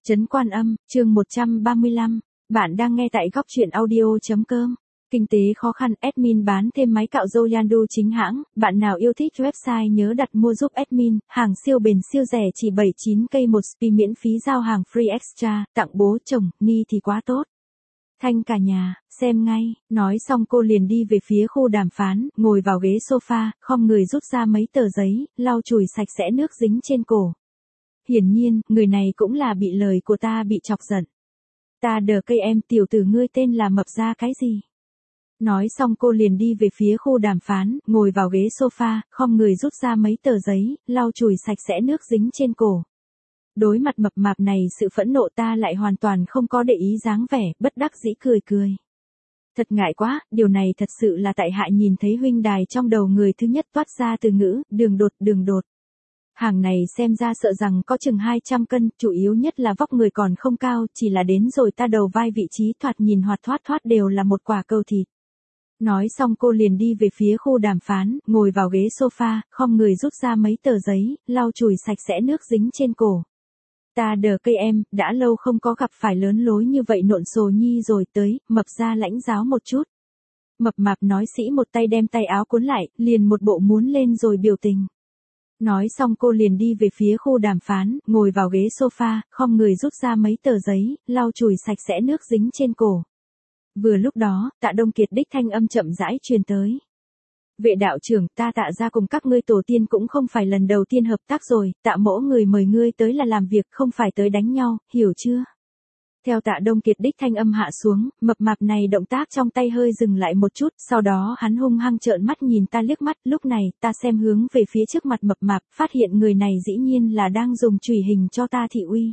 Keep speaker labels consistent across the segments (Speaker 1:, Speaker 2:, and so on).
Speaker 1: Trấn Quan Âm, chương 135. Bạn đang nghe tại góc audio.com. Kinh tế khó khăn, admin bán thêm máy cạo râu Yandu chính hãng. Bạn nào yêu thích website nhớ đặt mua giúp admin. Hàng siêu bền siêu rẻ chỉ 79k một spi miễn phí giao hàng free extra. Tặng bố chồng, ni thì quá tốt. Thanh cả nhà, xem ngay. Nói xong cô liền đi về phía khu đàm phán, ngồi vào ghế sofa, khom người rút ra mấy tờ giấy, lau chùi sạch sẽ nước dính trên cổ. Hiển nhiên, người này cũng là bị lời của ta bị chọc giận. Ta đờ cây em, tiểu tử ngươi tên là mập ra cái gì? Nói xong cô liền đi về phía khu đàm phán, ngồi vào ghế sofa, khom người rút ra mấy tờ giấy, lau chùi sạch sẽ nước dính trên cổ. Đối mặt mập mạp này sự phẫn nộ ta lại hoàn toàn không có để ý dáng vẻ, bất đắc dĩ cười cười. Thật ngại quá, điều này thật sự là tại hạ nhìn thấy huynh đài trong đầu người thứ nhất toát ra từ ngữ, đường đột. Hàng này xem ra sợ rằng có chừng 200 cân, chủ yếu nhất là vóc người còn không cao, chỉ là đến rồi ta đầu vai vị trí thoạt nhìn hoạt thoát đều là một quả cầu thịt. Nói xong cô liền đi về phía khu đàm phán, ngồi vào ghế sofa, khom người rút ra mấy tờ giấy, lau chùi sạch sẽ nước dính trên cổ. Ta đờ cây em, đã lâu không có gặp phải lớn lối như vậy nộn sồ nhi rồi tới, mập ra lãnh giáo một chút. Mập mạp nói sĩ một tay đem tay áo cuốn lại, liền một bộ muốn lên rồi biểu tình. Nói xong cô liền đi về phía khu đàm phán, ngồi vào ghế sofa, khom người rút ra mấy tờ giấy, lau chùi sạch sẽ nước dính trên cổ. Vừa lúc đó, Tạ Đông Kiệt đích thanh âm chậm rãi truyền tới. Vệ đạo trưởng, ta Tạ ra cùng các ngươi tổ tiên cũng không phải lần đầu tiên hợp tác rồi, Tạ mỗ người mời ngươi tới là làm việc, không phải tới đánh nhau, hiểu chưa? Theo Tạ Đông Kiệt đích thanh âm hạ xuống, mập mạp này động tác trong tay hơi dừng lại một chút, sau đó hắn hung hăng trợn mắt nhìn ta liếc mắt, lúc này, ta xem hướng về phía trước mặt mập mạp, phát hiện người này dĩ nhiên là đang dùng chùy hình cho ta thị uy.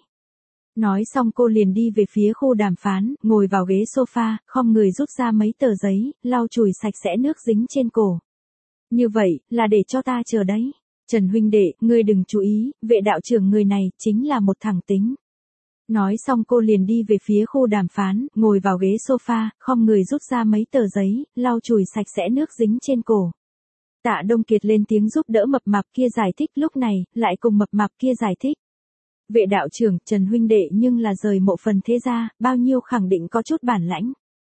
Speaker 1: Nói xong cô liền đi về phía khu đàm phán, ngồi vào ghế sofa, khom người rút ra mấy tờ giấy, lau chùi sạch sẽ nước dính trên cổ. Như vậy, là để cho ta chờ đấy. Trần huynh đệ, ngươi đừng chú ý, vệ đạo trưởng người này, chính là một thẳng tính. Nói xong cô liền đi về phía khu đàm phán, ngồi vào ghế sofa, khom người rút ra mấy tờ giấy, lau chùi sạch sẽ nước dính trên cổ. Tạ Đông Kiệt lên tiếng giúp đỡ mập mạp kia giải thích, lúc này, lại cùng mập mạp kia giải thích. Vệ đạo trưởng, Trần huynh đệ nhưng là rời mộ phần thế gia, bao nhiêu khẳng định có chút bản lãnh.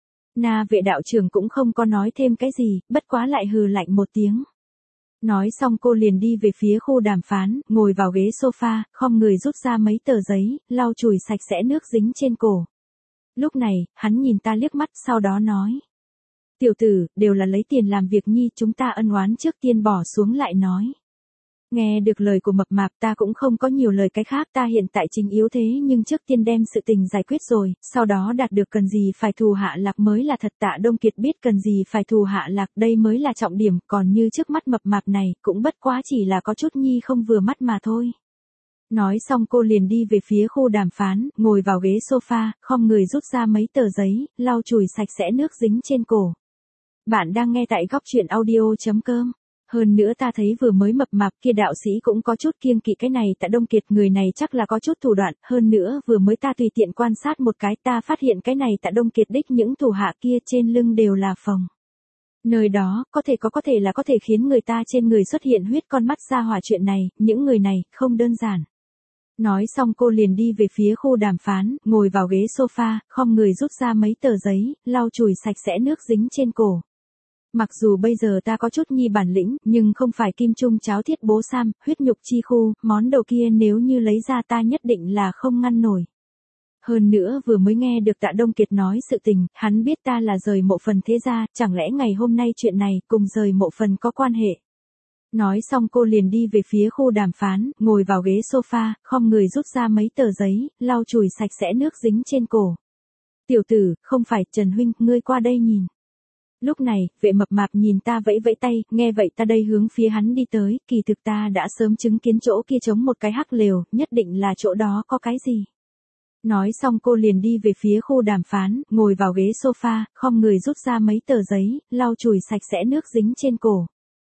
Speaker 1: Vệ đạo trưởng cũng không có nói thêm cái gì, bất quá lại hừ lạnh một tiếng. Nói xong cô liền đi về phía khu đàm phán, ngồi vào ghế sofa, khom người rút ra mấy tờ giấy, lau chùi sạch sẽ nước dính trên cổ. Lúc này, hắn nhìn ta liếc mắt, sau đó nói. Tiểu tử, đều là lấy tiền làm việc nhi, chúng ta ân oán trước tiên bỏ xuống lại nói. Nghe được lời của mập mạp ta cũng không có nhiều lời cái khác, ta hiện tại chính yếu thế nhưng trước tiên đem sự tình giải quyết rồi, sau đó đạt được cần gì phải thù hạ lạc mới là thật. Tạ Đông Kiệt biết cần gì phải thù hạ lạc, đây mới là trọng điểm, còn như trước mắt mập mạp này, cũng bất quá chỉ là có chút nhi không vừa mắt mà thôi. Nói xong cô liền đi về phía khu đàm phán, ngồi vào ghế sofa, khom người rút ra mấy tờ giấy, lau chùi sạch sẽ nước dính trên cổ. Bạn đang nghe tại góc audio.com. Hơn nữa ta thấy vừa mới mập mạp kia đạo sĩ cũng có chút kiêng kỵ cái này. Tạ Đông Kiệt người này chắc là có chút thủ đoạn, hơn nữa vừa mới ta tùy tiện quan sát một cái ta phát hiện cái này Tạ Đông Kiệt đích những thủ hạ kia trên lưng đều là phồng. Nơi đó, có thể là có thể khiến người ta trên người xuất hiện huyết con mắt ra hỏa, chuyện này, những người này, không đơn giản. Nói xong cô liền đi về phía khu đàm phán, ngồi vào ghế sofa, khom người rút ra mấy tờ giấy, lau chùi sạch sẽ nước dính trên cổ. Mặc dù bây giờ ta có chút nhi bản lĩnh, nhưng không phải kim trung cháo thiết bố sam, huyết nhục chi khu, món đồ kia nếu như lấy ra ta nhất định là không ngăn nổi. Hơn nữa vừa mới nghe được Tạ Đông Kiệt nói sự tình, hắn biết ta là rời mộ phần thế gia, chẳng lẽ ngày hôm nay chuyện này cùng rời mộ phần có quan hệ. Nói xong cô liền đi về phía khu đàm phán, ngồi vào ghế sofa, khom người rút ra mấy tờ giấy, lau chùi sạch sẽ nước dính trên cổ. Tiểu tử, không phải, Trần huynh, ngươi qua đây nhìn. Lúc này, vệ mập mạp nhìn ta vẫy vẫy tay, nghe vậy ta đây hướng phía hắn đi tới, kỳ thực ta đã sớm chứng kiến chỗ kia trống một cái hắc lều, nhất định là chỗ đó có cái gì. Nói xong cô liền đi về phía khu đàm phán, ngồi vào ghế sofa, khom người rút ra mấy tờ giấy, lau chùi sạch sẽ nước dính trên cổ.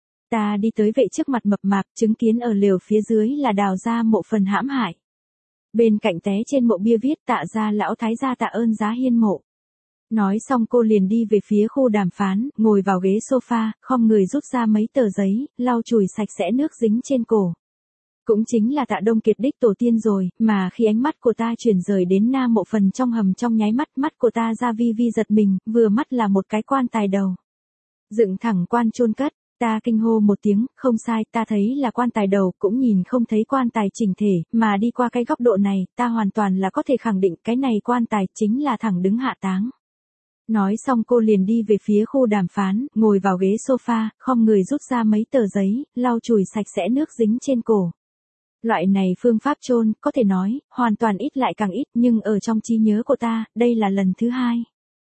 Speaker 1: Ta đi tới vệ trước mặt mập mạp, chứng kiến ở lều phía dưới là đào ra mộ phần hãm hại. Bên cạnh té trên mộ bia viết Tạ gia lão thái gia tạ ơn giá hiên mộ. Nói xong cô liền đi về phía khu đàm phán, ngồi vào ghế sofa, khom người rút ra mấy tờ giấy, lau chùi sạch sẽ nước dính trên cổ. Cũng chính là Tạ Đông Kiệt đích tổ tiên rồi, mà khi ánh mắt của ta chuyển rời đến Nam Mộ Phần trong hầm trong nháy mắt, mắt của ta ra vi vi giật mình, vừa mắt là một cái quan tài đầu. Dựng thẳng quan chôn cất, ta kinh hô một tiếng, không sai, ta thấy là quan tài đầu, cũng nhìn không thấy quan tài chỉnh thể, mà đi qua cái góc độ này, ta hoàn toàn là có thể khẳng định cái này quan tài chính là thẳng đứng hạ táng. Nói xong cô liền đi về phía khu đàm phán, ngồi vào ghế sofa, khom người rút ra mấy tờ giấy, lau chùi sạch sẽ nước dính trên cổ. Loại này phương pháp chôn, có thể nói, hoàn toàn ít lại càng ít, nhưng ở trong trí nhớ của ta, đây là lần thứ hai.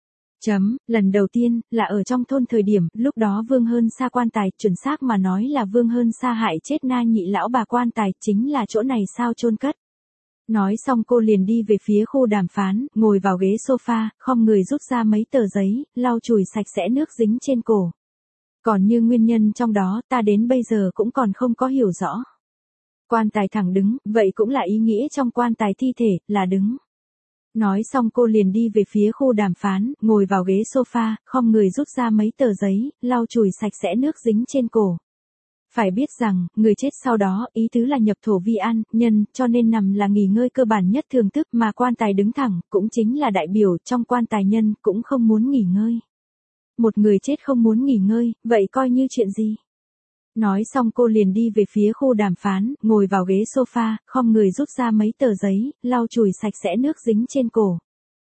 Speaker 1: Lần đầu tiên, là ở trong thôn thời điểm, lúc đó Vương Hơn Sa quan tài, chuẩn xác mà nói là Vương Hơn Sa hại chết Na Nhị lão bà quan tài, chính là chỗ này sao chôn cất. Nói xong cô liền đi về phía khu đàm phán, ngồi vào ghế sofa, khom người rút ra mấy tờ giấy, lau chùi sạch sẽ nước dính trên cổ. Còn như nguyên nhân trong đó, ta đến bây giờ cũng còn không có hiểu rõ. Quan tài thẳng đứng, vậy cũng là ý nghĩa trong quan tài thi thể, là đứng. Nói xong cô liền đi về phía khu đàm phán, ngồi vào ghế sofa, khom người rút ra mấy tờ giấy, lau chùi sạch sẽ nước dính trên cổ. Phải biết rằng, người chết sau đó, ý tứ là nhập thổ vi an, nhân, cho nên nằm là nghỉ ngơi cơ bản nhất thường thức, mà quan tài đứng thẳng, cũng chính là đại biểu trong quan tài nhân, cũng không muốn nghỉ ngơi. Một người chết không muốn nghỉ ngơi, vậy coi như chuyện gì? Nói xong cô liền đi về phía khu đàm phán, ngồi vào ghế sofa, khom người rút ra mấy tờ giấy, lau chùi sạch sẽ nước dính trên cổ.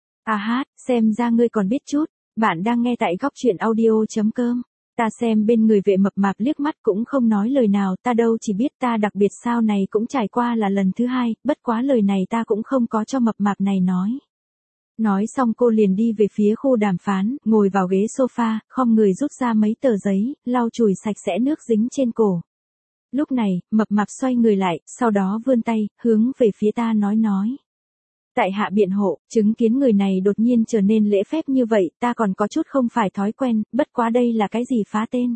Speaker 1: Xem ra ngươi còn biết chút, bạn đang nghe tại góc truyện audio.com. Ta xem bên người vệ mập mạp liếc mắt cũng không nói lời nào, ta đâu chỉ biết ta đặc biệt sao này cũng trải qua là lần thứ hai, bất quá lời này ta cũng không có cho mập mạp này nói. Nói xong cô liền đi về phía khu đàm phán, ngồi vào ghế sofa, khom người rút ra mấy tờ giấy, lau chùi sạch sẽ nước dính trên cổ. Lúc này, mập mạp xoay người lại, sau đó vươn tay, hướng về phía ta nói. Tại hạ biện hộ, chứng kiến người này đột nhiên trở nên lễ phép như vậy, ta còn có chút không phải thói quen, bất quá đây là cái gì phá tên.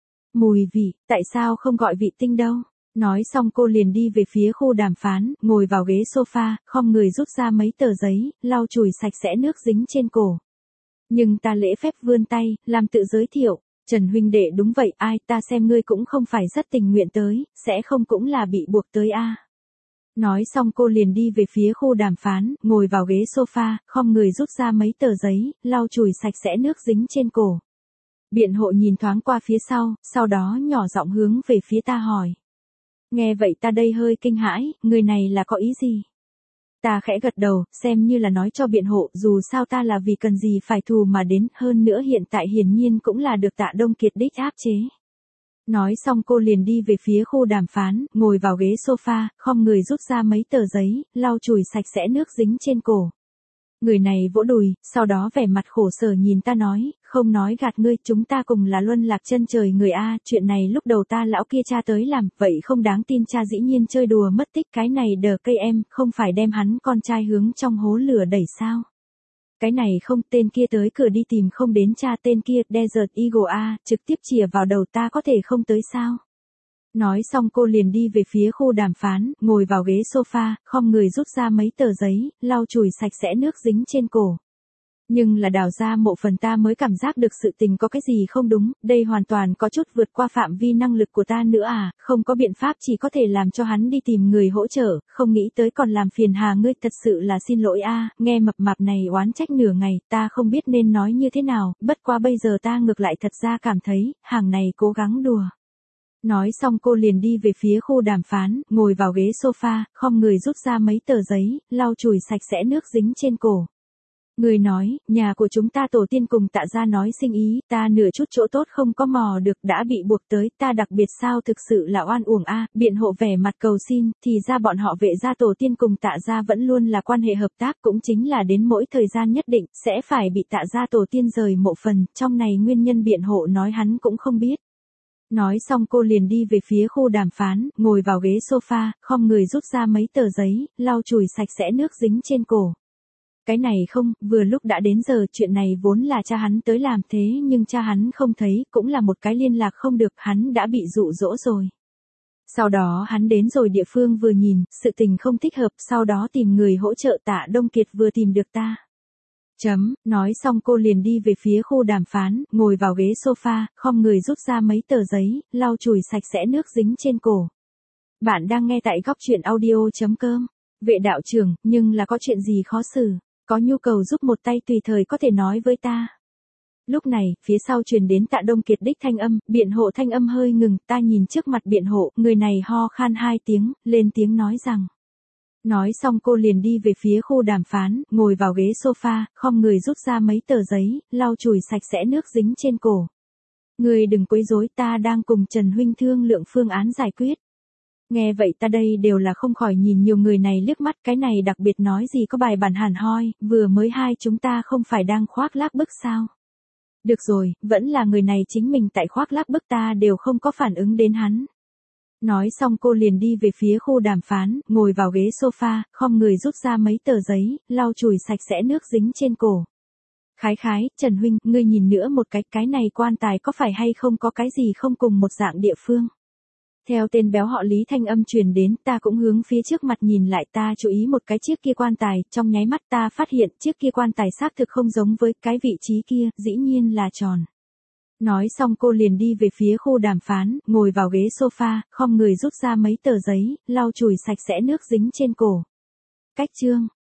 Speaker 1: Mùi vị, tại sao không gọi vị tinh đâu? Nói xong cô liền đi về phía khu đàm phán, ngồi vào ghế sofa, khom người rút ra mấy tờ giấy, lau chùi sạch sẽ nước dính trên cổ. Nhưng ta lễ phép vươn tay, làm tự giới thiệu, Trần huynh đệ đúng vậy, ai, ta xem ngươi cũng không phải rất tình nguyện tới, sẽ không cũng là bị buộc tới a. Nói xong cô liền đi về phía khu đàm phán, ngồi vào ghế sofa, khom người rút ra mấy tờ giấy, lau chùi sạch sẽ nước dính trên cổ. Biện hộ nhìn thoáng qua phía sau đó nhỏ giọng hướng về phía ta hỏi. Nghe vậy ta đây hơi kinh hãi, người này là có ý gì? Ta khẽ gật đầu, xem như là nói cho biện hộ, dù sao ta là vì cần gì phải thù mà đến, hơn nữa hiện tại hiển nhiên cũng là được Tạ Đông Kiệt đích áp chế. Nói xong cô liền đi về phía khu đàm phán, ngồi vào ghế sofa, khom người rút ra mấy tờ giấy, lau chùi sạch sẽ nước dính trên cổ. Người này vỗ đùi, sau đó vẻ mặt khổ sở nhìn ta nói, không nói gạt ngươi, chúng ta cùng là luân lạc chân trời người a, chuyện này lúc đầu ta lão kia cha tới làm, vậy không đáng tin, cha dĩ nhiên chơi đùa mất tích, cái này đờ cây em, không phải đem hắn con trai hướng trong hố lửa đẩy sao? Cái này không, tên kia tới cửa đi tìm không đến cha, tên kia, Desert Eagle a, trực tiếp chìa vào đầu, ta có thể không tới sao? Nói xong cô liền đi về phía khu đàm phán, ngồi vào ghế sofa, khom người rút ra mấy tờ giấy, lau chùi sạch sẽ nước dính trên cổ. Nhưng là đào ra mộ phần ta mới cảm giác được sự tình có cái gì không đúng, đây hoàn toàn có chút vượt qua phạm vi năng lực của ta nữa à, không có biện pháp, chỉ có thể làm cho hắn đi tìm người hỗ trợ, không nghĩ tới còn làm phiền hà ngươi, thật sự là xin lỗi a. Nghe mập mạp này oán trách nửa ngày, ta không biết nên nói như thế nào, bất quá bây giờ ta ngược lại thật ra cảm thấy, hàng này cố gắng đùa. Nói xong cô liền đi về phía khu đàm phán, ngồi vào ghế sofa, khom người rút ra mấy tờ giấy, lau chùi sạch sẽ nước dính trên cổ. Người nói, nhà của chúng ta tổ tiên cùng Tạ gia nói sinh ý, ta nửa chút chỗ tốt không có mò được, đã bị buộc tới, ta đặc biệt sao, thực sự là oan uổng a. Biện hộ vẻ mặt cầu xin, thì ra bọn họ Vệ gia tổ tiên cùng Tạ gia vẫn luôn là quan hệ hợp tác, cũng chính là đến mỗi thời gian nhất định, sẽ phải bị Tạ gia tổ tiên rời mộ phần, trong này nguyên nhân biện hộ nói hắn cũng không biết. Nói xong cô liền đi về phía khu đàm phán, ngồi vào ghế sofa, khom người rút ra mấy tờ giấy, lau chùi sạch sẽ nước dính trên cổ. Cái này không, vừa lúc đã đến giờ, chuyện này vốn là cha hắn tới làm, thế nhưng cha hắn không thấy, cũng là một cái liên lạc không được, hắn đã bị dụ dỗ rồi. Sau đó hắn đến rồi địa phương vừa nhìn, sự tình không thích hợp, sau đó tìm người hỗ trợ, Tạ Đông Kiệt vừa tìm được ta. Nói xong cô liền đi về phía khu đàm phán, ngồi vào ghế sofa, khom người rút ra mấy tờ giấy, lau chùi sạch sẽ nước dính trên cổ. Bạn đang nghe tại góc chuyện audio.com. Vệ đạo trưởng, nhưng là có chuyện gì khó xử, có nhu cầu giúp một tay tùy thời có thể nói với ta. Lúc này, phía sau truyền đến Tạ Đông Kiệt đích thanh âm, biện hộ thanh âm hơi ngừng, ta nhìn trước mặt biện hộ, người này ho khan 2 tiếng, lên tiếng nói rằng. Nói xong cô liền đi về phía khu đàm phán, ngồi vào ghế sofa, khom người rút ra mấy tờ giấy, lau chùi sạch sẽ nước dính trên cổ. Người đừng quấy rối, ta đang cùng Trần Huynh thương lượng phương án giải quyết. Nghe vậy ta đây đều là không khỏi nhìn nhiều người này liếc mắt, cái này đặc biệt nói gì có bài bản hẳn hoi, vừa mới hai chúng ta không phải đang khoác lác bức sao. Được rồi, vẫn là người này chính mình tại khoác lác bức, ta đều không có phản ứng đến hắn. Nói xong cô liền đi về phía khu đàm phán, ngồi vào ghế sofa, khom người rút ra mấy tờ giấy, lau chùi sạch sẽ nước dính trên cổ. Khái, Trần Huynh, ngươi nhìn nữa một cái này quan tài có phải hay không có cái gì không cùng một dạng địa phương. Theo tên béo họ Lý thanh âm truyền đến, ta cũng hướng phía trước mặt nhìn lại, ta chú ý một cái chiếc kia quan tài, trong nháy mắt ta phát hiện chiếc kia quan tài xác thực không giống với cái vị trí kia, dĩ nhiên là tròn. Nói xong cô liền đi về phía khu đàm phán, ngồi vào ghế sofa, khom người rút ra mấy tờ giấy, lau chùi sạch sẽ nước dính trên cổ. Cách chương